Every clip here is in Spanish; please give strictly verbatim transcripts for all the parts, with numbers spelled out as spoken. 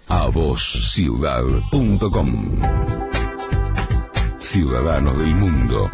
a voz ciudad punto com. Ciudadanos del mundo.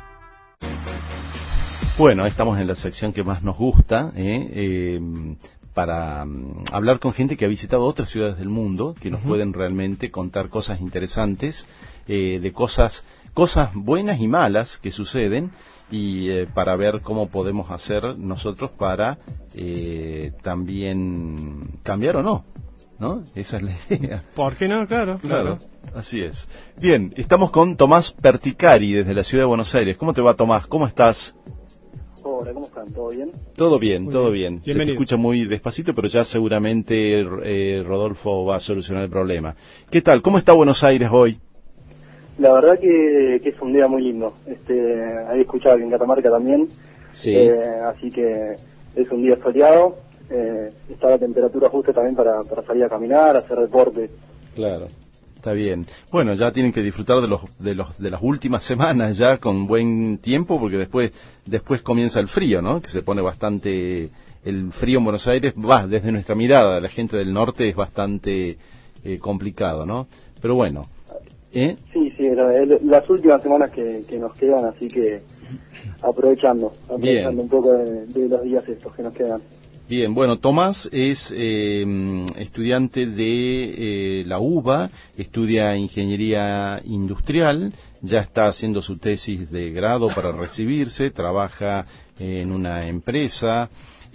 Bueno, estamos en la sección que más nos gusta, ¿eh? Eh, para um, hablar con gente que ha visitado otras ciudades del mundo, que nos uh-huh. pueden realmente contar cosas interesantes, eh, de cosas cosas buenas y malas que suceden, y eh, para ver cómo podemos hacer nosotros para eh, también cambiar o no, ¿no? Esa es la idea. ¿Por qué no? Claro, claro. Claro, así es. Bien, estamos con Tomás Perticari desde la ciudad de Buenos Aires. ¿Cómo te va, Tomás? ¿Cómo estás? Hola, ¿cómo están? ¿Todo bien? Todo bien, muy todo bien. bien. Se te escucha muy despacito, pero ya seguramente eh, Rodolfo va a solucionar el problema. ¿Qué tal? ¿Cómo está Buenos Aires hoy? La verdad que, que es un día muy lindo. Este, había escuchado que en Catamarca también. Sí. Eh, así que es un día soleado. Eh, está la temperatura justa también para, para salir a caminar, a hacer deporte. Claro. Está bien. Bueno, ya tienen que disfrutar de los de los de las últimas semanas ya con buen tiempo, porque después después comienza el frío, ¿no? Que se pone bastante el frío en Buenos Aires, va desde nuestra mirada, la gente del norte es bastante eh, complicado, ¿no? Pero bueno. ¿Eh? Sí, sí, las últimas semanas que, que nos quedan, así que aprovechando, aprovechando bien. Un poco de, de los días estos que nos quedan. Bien, bueno, Tomás es eh, estudiante de eh, la UBA, estudia Ingeniería Industrial, ya está haciendo su tesis de grado para recibirse, trabaja en una empresa,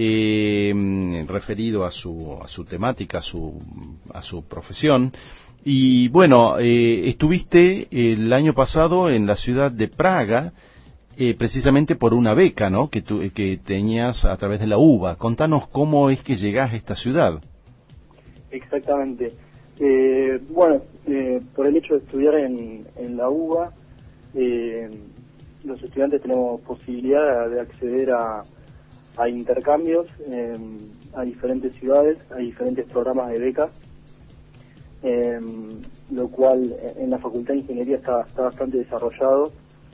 eh, referido a su, a su temática, a su, a su profesión. Y bueno, eh, estuviste el año pasado en la ciudad de Praga, Eh, precisamente por una beca, ¿no?, que, tu, que tenías a través de la UBA. Contanos cómo es que llegás a esta ciudad. Exactamente. Eh, bueno, eh, por el hecho de estudiar en, en la UBA, eh, los estudiantes tenemos posibilidad de acceder a, a intercambios eh, a diferentes ciudades, a diferentes programas de becas, eh, lo cual en la Facultad de Ingeniería está, está bastante desarrollado.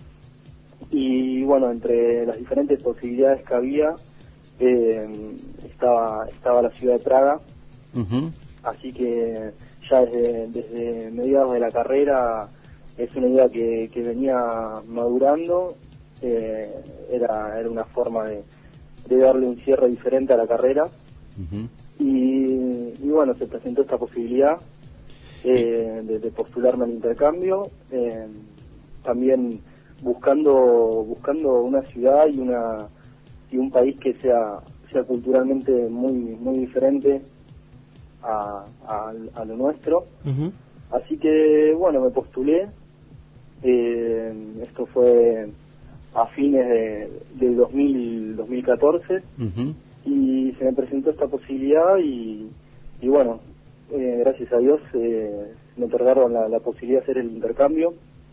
Y bueno, entre las diferentes posibilidades que había, eh, estaba estaba la ciudad de Praga, uh-huh. Así que ya desde, desde mediados de la carrera es una idea que, que venía madurando, eh, era era una forma de, de darle un cierre diferente a la carrera, uh-huh. y, y bueno, se presentó esta posibilidad eh, de, de postularme al intercambio, eh, también buscando buscando una ciudad y una y un país que sea sea culturalmente muy muy diferente a, a, a lo nuestro. Uh-huh. Así que bueno, me postulé, eh, esto fue a fines de, del dos mil catorce, uh-huh. y se me presentó esta posibilidad y, y bueno, eh, gracias a Dios eh, me otorgaron la, la posibilidad de hacer el intercambio,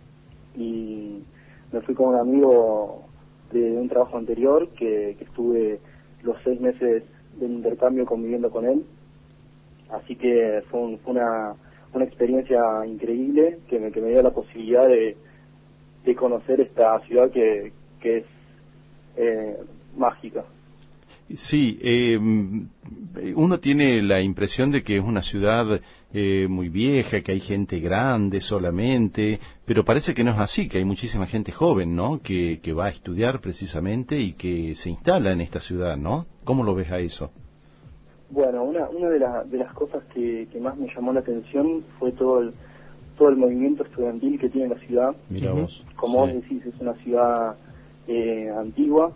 y me fui con un amigo de un trabajo anterior que, que estuve los seis meses del intercambio conviviendo con él, así que fue, un, fue una, una experiencia increíble que me, que me dio la posibilidad de, de conocer esta ciudad que, que es eh, mágica. Sí, eh, uno tiene la impresión de que es una ciudad eh, muy vieja, que hay gente grande solamente, pero parece que no es así, que hay muchísima gente joven, ¿no?, que, que va a estudiar precisamente y que se instala en esta ciudad, ¿no? ¿Cómo lo ves a eso? Bueno, una, una de, la, de las cosas que, que más me llamó la atención fue todo el, todo el movimiento estudiantil que tiene la ciudad. Mirá vos. Como sí. vos decís, es una ciudad eh, antigua,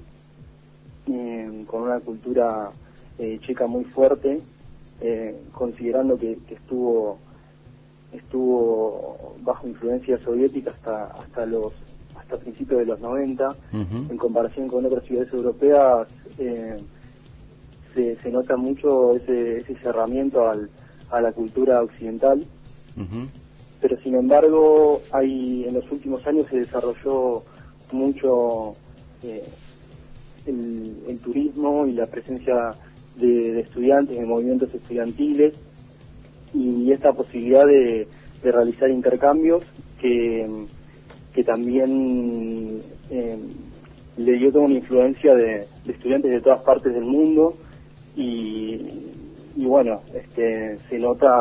Eh, con una cultura eh, checa muy fuerte, eh, considerando que, que estuvo estuvo bajo influencia soviética hasta hasta los hasta principios de los noventa, uh-huh. En comparación con otras ciudades europeas, eh, se, se nota mucho ese, ese cerramiento al, a la cultura occidental, uh-huh. Pero sin embargo hay en los últimos años se desarrolló mucho eh, El, el turismo y la presencia de, de estudiantes, de movimientos estudiantiles, y esta posibilidad de, de realizar intercambios que, que también eh, le dio toda una influencia de, de estudiantes de todas partes del mundo, y, y bueno, este, se nota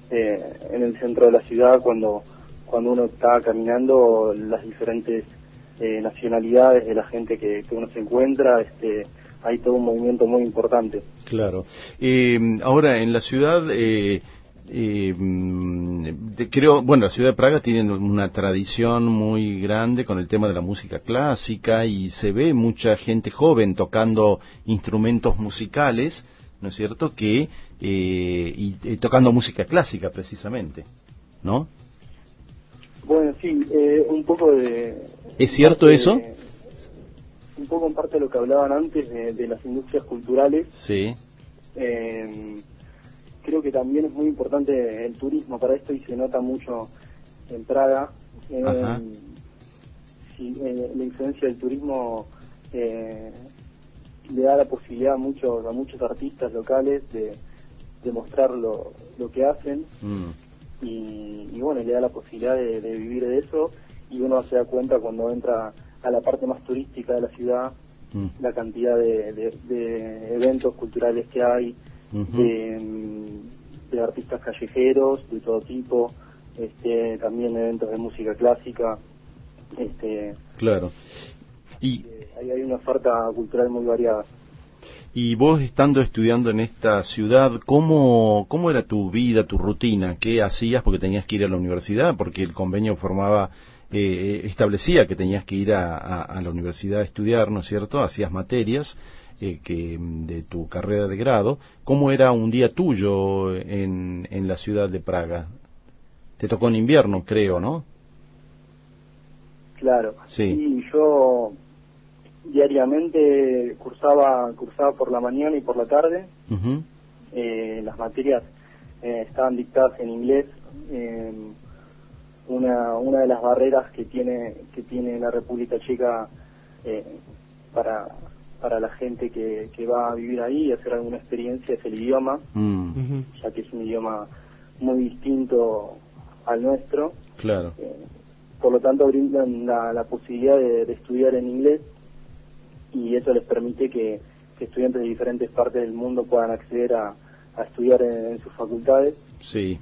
eh, en el centro de la ciudad, cuando cuando uno está caminando, las diferentes eh, nacionalidades de la gente que, que uno se encuentra, este, hay todo un movimiento muy importante. Claro. Eh, ahora, en la ciudad, eh, eh, de, creo, bueno, la ciudad de Praga tiene una tradición muy grande con el tema de la música clásica y se ve mucha gente joven tocando instrumentos musicales, ¿no es cierto?, que eh, y, y tocando música clásica precisamente, ¿no? Bueno, sí, eh, un poco de... ¿Es cierto eso? De, un poco en parte de lo que hablaban antes de, de las industrias culturales. Sí. Eh, creo que también es muy importante el turismo para esto y se nota mucho en Praga. Eh, Ajá. Sí, eh, la influencia del turismo eh, le da la posibilidad a muchos a muchos artistas locales de, de mostrar lo, lo que hacen. Mm. Y, y bueno, le da la posibilidad de, de vivir de eso, y uno se da cuenta cuando entra a la parte más turística de la ciudad, mm. la cantidad de, de, de eventos culturales que hay, uh-huh. de, de artistas callejeros de todo tipo, este, también eventos de música clásica, este, claro, y eh, hay, hay una oferta cultural muy variada. Y vos, estando estudiando en esta ciudad, ¿cómo, cómo era tu vida, tu rutina? ¿Qué hacías? Porque tenías que ir a la universidad, porque el convenio formaba, eh, establecía que tenías que ir a, a, a la universidad a estudiar, ¿no es cierto? Hacías materias eh, que de tu carrera de grado. ¿Cómo era un día tuyo en, en la ciudad de Praga? Te tocó en invierno, creo, ¿no? Claro. Sí. Y yo diariamente cursaba cursaba por la mañana y por la tarde. Uh-huh. Eh, las materias eh, estaban dictadas en inglés. Eh, una una de las barreras que tiene que tiene la República Checa eh, para para la gente que, que va a vivir ahí y hacer alguna experiencia es el idioma, uh-huh. ya que es un idioma muy distinto al nuestro. Claro. Eh, por lo tanto brindan la, la posibilidad de, de estudiar en inglés, y eso les permite que, que estudiantes de diferentes partes del mundo puedan acceder a, a estudiar en, en sus facultades. Sí.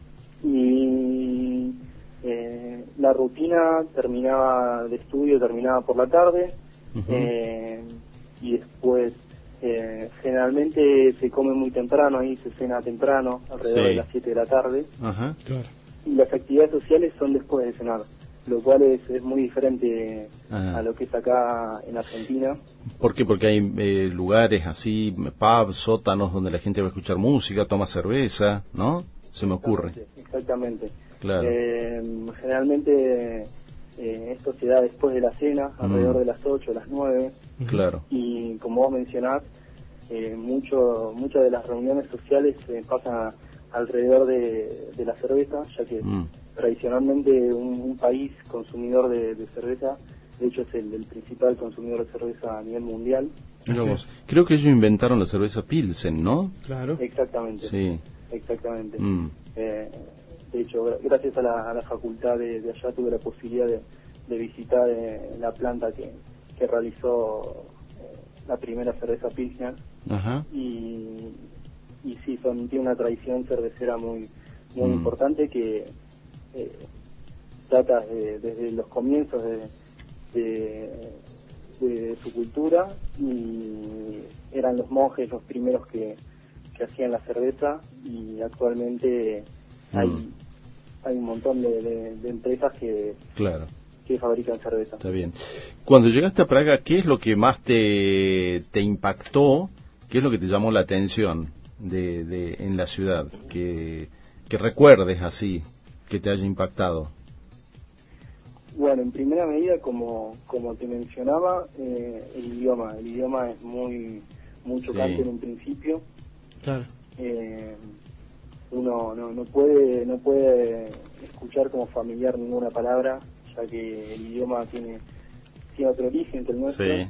Y eh, la rutina terminaba de estudio, terminaba por la tarde, uh-huh. eh, y después eh, generalmente se come muy temprano, ahí se cena temprano, alrededor sí. de las siete de la tarde. Ajá, claro. Y las actividades sociales son después de cenar, lo cual es, es muy diferente ah. a lo que es acá en Argentina. ¿Por qué? Porque hay eh, lugares así, pubs, sótanos, donde la gente va a escuchar música, toma cerveza, ¿no? Se me ocurre. Exactamente. Claro. Eh, generalmente eh, esto se da después de la cena, mm. alrededor de las ocho, las nueve. Claro. Y como vos mencionás, eh, mucho, muchas de las reuniones sociales se eh, pasan alrededor de, de la cerveza, ya que mm. tradicionalmente un, un país consumidor de, de cerveza, de hecho es el, el principal consumidor de cerveza a nivel mundial. Vamos, creo que ellos inventaron la cerveza Pilsen, ¿no? Claro. Exactamente. Sí. Exactamente. Mm. Eh, de hecho, gracias a la, a la facultad de, de allá tuve la posibilidad de, de visitar eh, la planta que, que realizó eh, la primera cerveza Pilsner. Ajá. Y, y sí, son, tiene una tradición cervecera muy, muy mm. importante que eh, data de, desde los comienzos de, de, de su cultura, y eran los monjes los primeros que, que hacían la cerveza, y actualmente mm. hay hay un montón de, de, de empresas que claro. que fabrican cerveza. Está bien. Cuando llegaste a Praga, ¿qué es lo que más te, te impactó? ¿Qué es lo que te llamó la atención de, de en la ciudad? Que, que recuerdes así, que te haya impactado. Bueno, en primera medida, como como te mencionaba, eh, el idioma. El idioma es muy muy chocante sí. en un principio. Claro. Eh, uno no, no puede no puede escuchar como familiar ninguna palabra, ya que el idioma tiene tiene otro origen que el nuestro. Sí.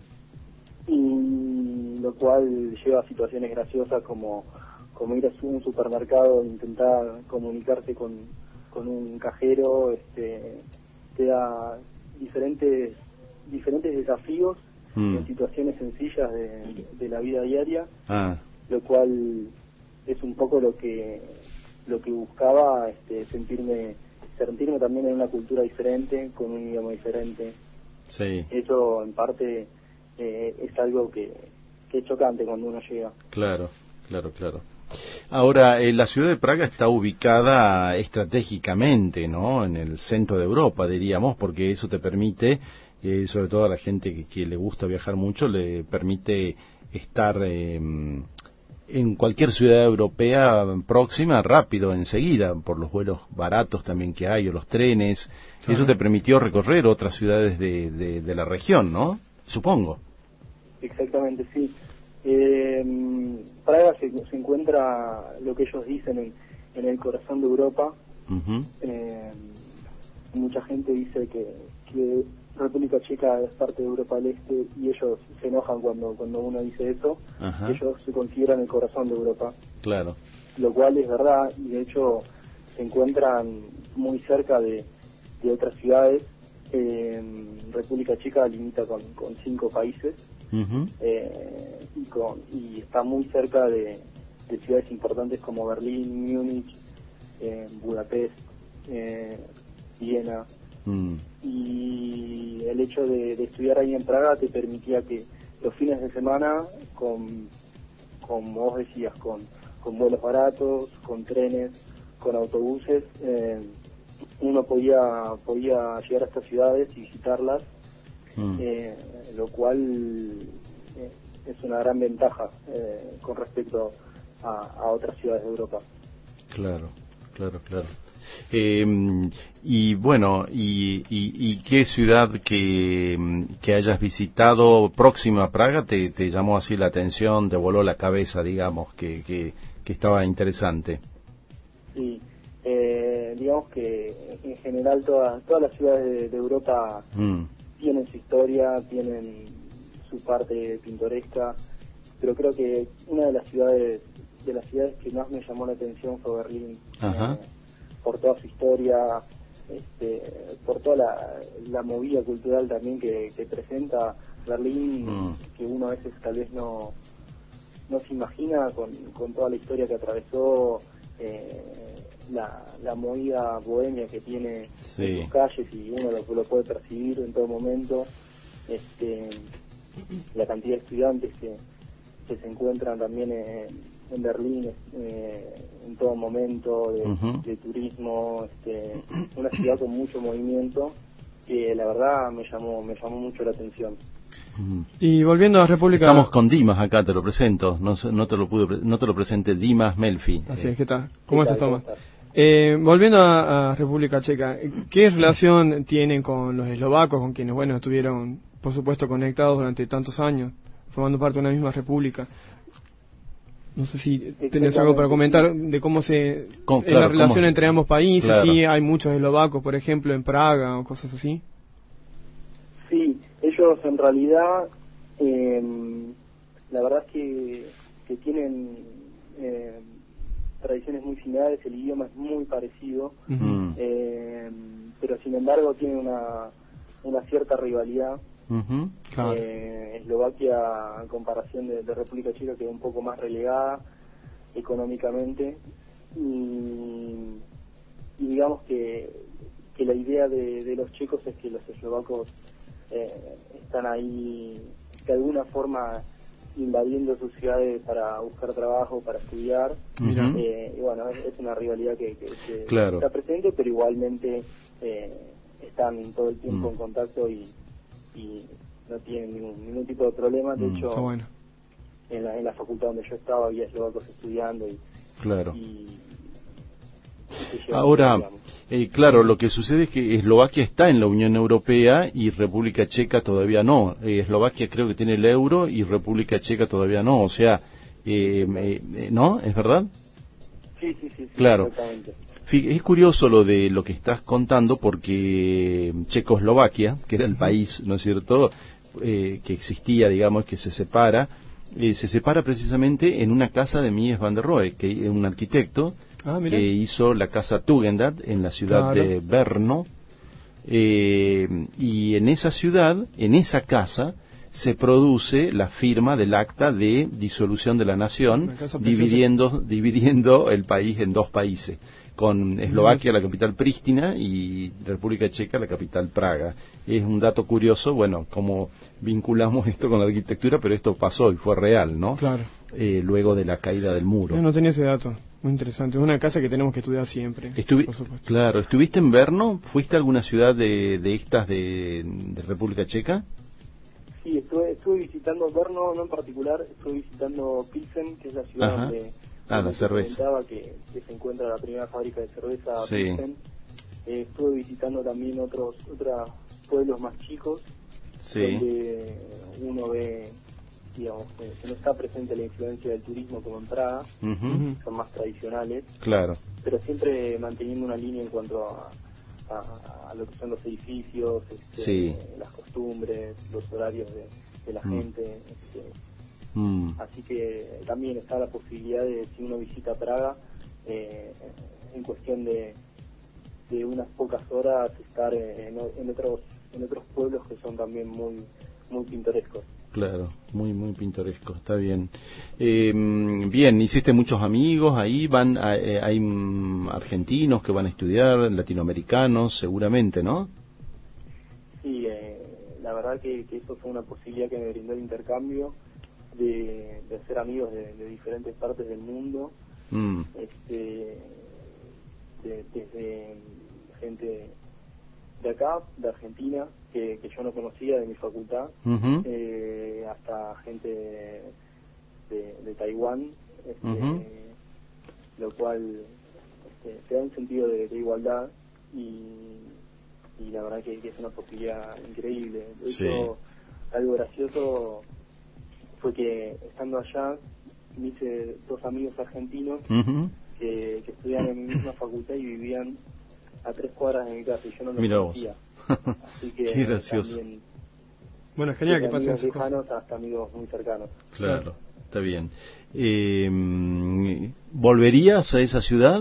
Y lo cual lleva a situaciones graciosas como como ir a un supermercado e intentar comunicarse con, con un cajero. Este te da diferentes diferentes desafíos mm. en situaciones sencillas de, de la vida diaria, ah. lo cual es un poco lo que lo que buscaba, este, sentirme, sentirme también en una cultura diferente, con un idioma diferente. Sí. Eso en parte eh, es algo que, que es chocante cuando uno llega. Claro, claro, claro. Ahora, eh, la ciudad de Praga está ubicada estratégicamente, ¿no? En el centro de Europa, diríamos, porque eso te permite, eh, sobre todo a la gente que, que le gusta viajar mucho, le permite estar eh, en cualquier ciudad europea próxima rápido, enseguida, por los vuelos baratos también que hay, o los trenes. Ajá. Eso te permitió recorrer otras ciudades de, de, de la región, ¿no? Supongo. Exactamente, sí. Eh, Praga se, se encuentra, lo que ellos dicen, en, en el corazón de Europa. Uh-huh. Eh, mucha gente dice que, que República Checa es parte de Europa del Este y ellos se enojan cuando cuando uno dice eso. Uh-huh. Ellos se consideran el corazón de Europa. Claro. Lo cual es verdad, y de hecho se encuentran muy cerca de, de otras ciudades. Eh, República Checa limita con, con cinco países. Uh-huh. eh, y, con, y está muy cerca de, de ciudades importantes como Berlín, Múnich, eh, Budapest, eh, Viena. Mm. Y el hecho de, de estudiar ahí en Praga te permitía que los fines de semana, con, como vos decías, con, con vuelos baratos, con trenes, con autobuses, eh, uno podía podía llegar a estas ciudades y visitarlas. Mm. Eh, lo cual eh, es una gran ventaja eh, con respecto a, a otras ciudades de Europa. Claro, claro, claro. Eh, y bueno, y, y, y qué ciudad que, que hayas visitado próxima a Praga te, te llamó así la atención, te voló la cabeza, digamos, que, que, que estaba interesante? Sí, eh, digamos que en general todas todas las ciudades de, de Europa mm. tienen su historia, tienen su parte pintoresca, pero creo que una de las ciudades de las ciudades que más me llamó la atención fue Berlín. Ajá. Eh, por toda su historia, este, por toda la, la movida cultural también que, que presenta Berlín, mm. que uno a veces tal vez no no se imagina con, con toda la historia que atravesó, eh, la, la movida bohemia que tiene sí. en sus calles, y uno lo, lo puede percibir en todo momento. Este, la cantidad de estudiantes que, que se encuentran también en, en Berlín eh, en todo momento, de, uh-huh. de turismo, este, una ciudad con mucho movimiento que la verdad me llamó me llamó mucho la atención. Y volviendo a República... Estamos con Dimas acá, te lo presento, no, no te lo pude, no te lo presente, Dimas Melfi. Así es, ¿qué tal? ¿Cómo estás, Tomás? Eh, volviendo a, a República Checa, ¿qué relación tienen con los eslovacos, con quienes, bueno, estuvieron, por supuesto, conectados durante tantos años, formando parte de una misma república? No sé si tenés algo para comentar de cómo se ¿Cómo, es claro, la relación cómo, entre ambos países, claro. Si hay muchos eslovacos, por ejemplo, en Praga o cosas así. Sí, ellos en realidad, eh, la verdad es que, que tienen eh, tradiciones muy similares, el idioma es muy parecido, uh-huh. eh, pero sin embargo tienen una, una cierta rivalidad. Uh-huh. Claro. eh, Eslovaquia, en comparación de, de República Checa, quedó un poco más relegada económicamente, y, y digamos que, que la idea de, de los checos es que los eslovacos eh, están ahí de alguna forma invadiendo sus ciudades para buscar trabajo, para estudiar. Uh-huh. eh, y bueno, es, es una rivalidad que, que, que claro. está presente, pero igualmente eh, están todo el tiempo uh-huh. en contacto y y no tienen ningún, ningún tipo de problema. De mm, hecho, bueno. en, la, en la facultad donde yo estaba había eslovacos estudiando y claro y, y ahora eh, claro, lo que sucede es que Eslovaquia está en la Unión Europea y República Checa todavía no. eh, Eslovaquia creo que tiene el euro y República Checa todavía no, o sea, eh, eh, ¿no? ¿Es verdad? Sí, sí, sí, sí, claro. Es curioso lo de lo que estás contando, porque Checoslovaquia, que era el país, ¿no es cierto?, eh, que existía, digamos, que se separa, eh, se separa precisamente en una casa de Mies van der Rohe, que es un arquitecto ah, que hizo la casa Tugendhat en la ciudad claro. de Brno, eh, y en esa ciudad, en esa casa, se produce la firma del acta de disolución de la nación, dividiendo, dividiendo el país en dos países, con Eslovaquia, la capital Prístina, y República Checa, la capital Praga. Es un dato curioso, bueno, como vinculamos esto con la arquitectura, pero esto pasó y fue real, ¿no? Claro. Eh, luego de la caída del muro. Yo no tenía ese dato, muy interesante. Es una casa que tenemos que estudiar siempre, Estuvi por supuesto. Claro, ¿estuviste en Brno? ¿Fuiste a alguna ciudad de, de estas de, de República Checa? Sí, estuve, estuve visitando Brno, no en particular, estuve visitando Pilsen, que es la ciudad Ajá. donde, Ah, donde la cerveza. comentaba que, que se encuentra la primera fábrica de cerveza, Sí. Pilsen. Eh, estuve visitando también otros otros pueblos más chicos, Sí. donde uno ve, digamos, que que no está presente la influencia del turismo como en Praga, Ujú. son más tradicionales, Claro. pero siempre manteniendo una línea en cuanto a, a, a lo que son los edificios, este, Sí. las costumbres, los horarios de, de la Mm. gente. Este, Mm. así que también está la posibilidad de, si uno visita Praga, eh, en cuestión de, de unas pocas horas, estar en, en otros en otros pueblos que son también muy muy pintorescos. Claro, muy muy pintoresco, está bien. Eh, bien, hiciste muchos amigos ahí, van a- eh, hay mm, argentinos que van a estudiar, latinoamericanos, seguramente, ¿no? Sí, eh, la verdad que, que eso fue una posibilidad que me brindó el intercambio de, de hacer amigos de, de diferentes partes del mundo, Mm. este, de- desde gente de acá, de Argentina, que, que yo no conocía de mi facultad, Ujú. eh, hasta gente de, de Taiwán, este, Ujú. lo cual este, te da un sentido de, de igualdad y, y la verdad que, que es una posibilidad increíble. De Sí. hecho, algo gracioso fue que estando allá me hice dos amigos argentinos Ujú. que, que estudian en mi misma facultad y vivían a tres cuadras de mi casa y yo no los Mira vos. conocía. Así que Qué gracioso. también Bueno, es genial que desde pasen amigos esas cosas. lejanos hasta amigos muy cercanos. Claro, está bien. Eh, ¿Volverías a esa ciudad?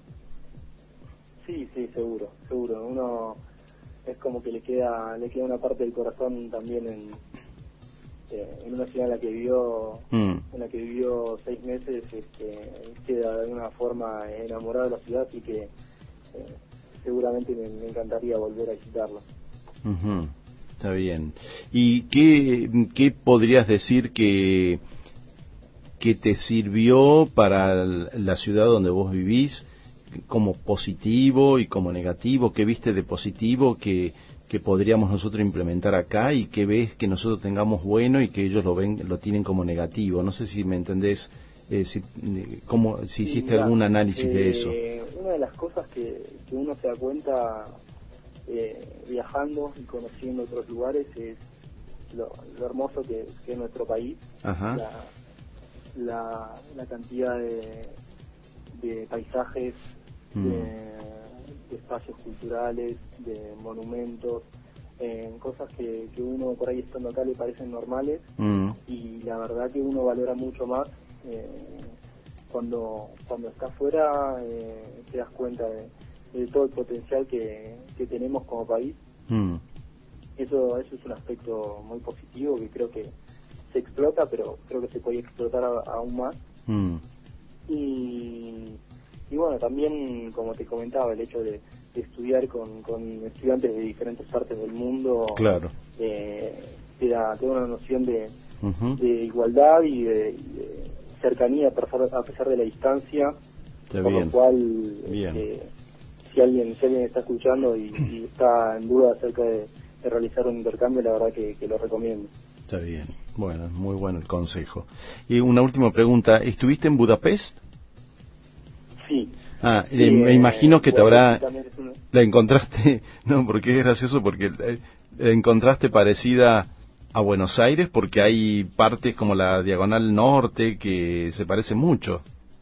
Sí, sí, seguro, seguro. Uno es como que le queda le queda una parte del corazón también en eh, en una ciudad en la que vivió Mm. en la que vivió seis meses, este, queda de alguna forma enamorado de la ciudad, así que eh, seguramente me, me encantaría volver a visitarla. Ujú. Está bien. ¿Y qué, qué podrías decir que, que te sirvió para la ciudad donde vos vivís como positivo y como negativo? ¿Qué viste de positivo que, que podríamos nosotros implementar acá y que ves que nosotros tengamos bueno y que ellos lo ven lo tienen como negativo? No sé si me entendés, eh, si, eh, cómo, si Sí, hiciste mira, algún análisis de eso. eh, Una de las cosas que, que uno se da cuenta eh, viajando y conociendo otros lugares es lo, lo hermoso que, que es nuestro país, Ajá. la, la, la cantidad de, de paisajes, Mm. de, de espacios culturales, de monumentos, eh, cosas que, que uno por ahí estando acá le parecen normales Mm. y la verdad que uno valora mucho más eh, cuando cuando está afuera, eh, te das cuenta de, de todo el potencial que, que tenemos como país. Mm. Eso eso es un aspecto muy positivo que creo que se explota, pero creo que se puede explotar a- aún más. Mm. Y, y bueno, también, como te comentaba, el hecho de, de estudiar con, con estudiantes de diferentes partes del mundo Claro. eh, te, da, te da una noción de, Ujú. de igualdad y de, y de cercanía a pesar, a pesar de la distancia, Está por bien. lo cual Bien. este, si alguien si alguien está escuchando y, y está en duda acerca de, de realizar un intercambio, la verdad que, que lo recomiendo. Está bien. Bueno, muy bueno el consejo. Y una última pregunta. ¿Estuviste en Budapest? Sí. Ah, Sí, eh, me eh, imagino que te Budapest habrá... también es una- La encontraste... No, porque es gracioso porque eh, la encontraste parecida a Buenos Aires porque hay partes como la Diagonal Norte que se parecen mucho.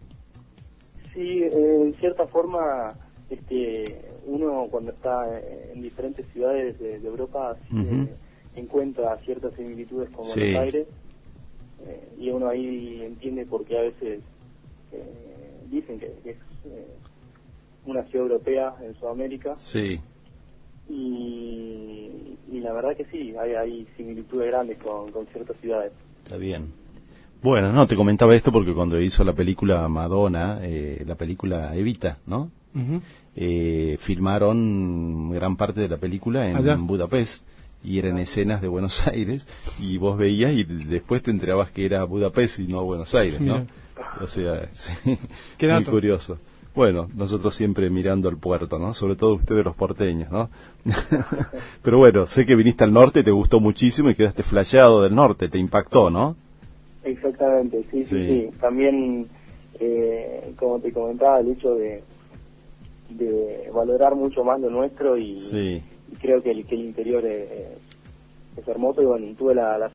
Sí, eh, en cierta forma, este, uno cuando está en diferentes ciudades de, de Europa Ujú. eh, encuentra ciertas similitudes con Sí. Buenos Aires eh, y uno ahí entiende por qué a veces eh, dicen que, que es eh, una ciudad europea en Sudamérica Sí. y, y y la verdad que sí, hay, hay similitudes grandes con, con ciertas ciudades. Está bien. Bueno, no, te comentaba esto porque cuando hizo la película Madonna, eh, la película Evita, ¿no? Uh-huh. Eh, filmaron gran parte de la película en Allá. Budapest y eran escenas de Buenos Aires y vos veías y después te enterabas que era Budapest y no Buenos Aires, ¿no? Mira. O sea, sí, Qué muy dato. curioso. Bueno, nosotros siempre mirando al puerto, ¿no? Sobre todo ustedes los porteños, ¿no? Pero bueno, sé que viniste al norte, te gustó muchísimo y quedaste flasheado del norte, te impactó, ¿no? Exactamente, sí, sí, Sí. sí. También, eh, como te comentaba, el hecho de, de valorar mucho más lo nuestro y, Sí. y creo que el, que el interior es, es hermoso y bueno, tuve la, la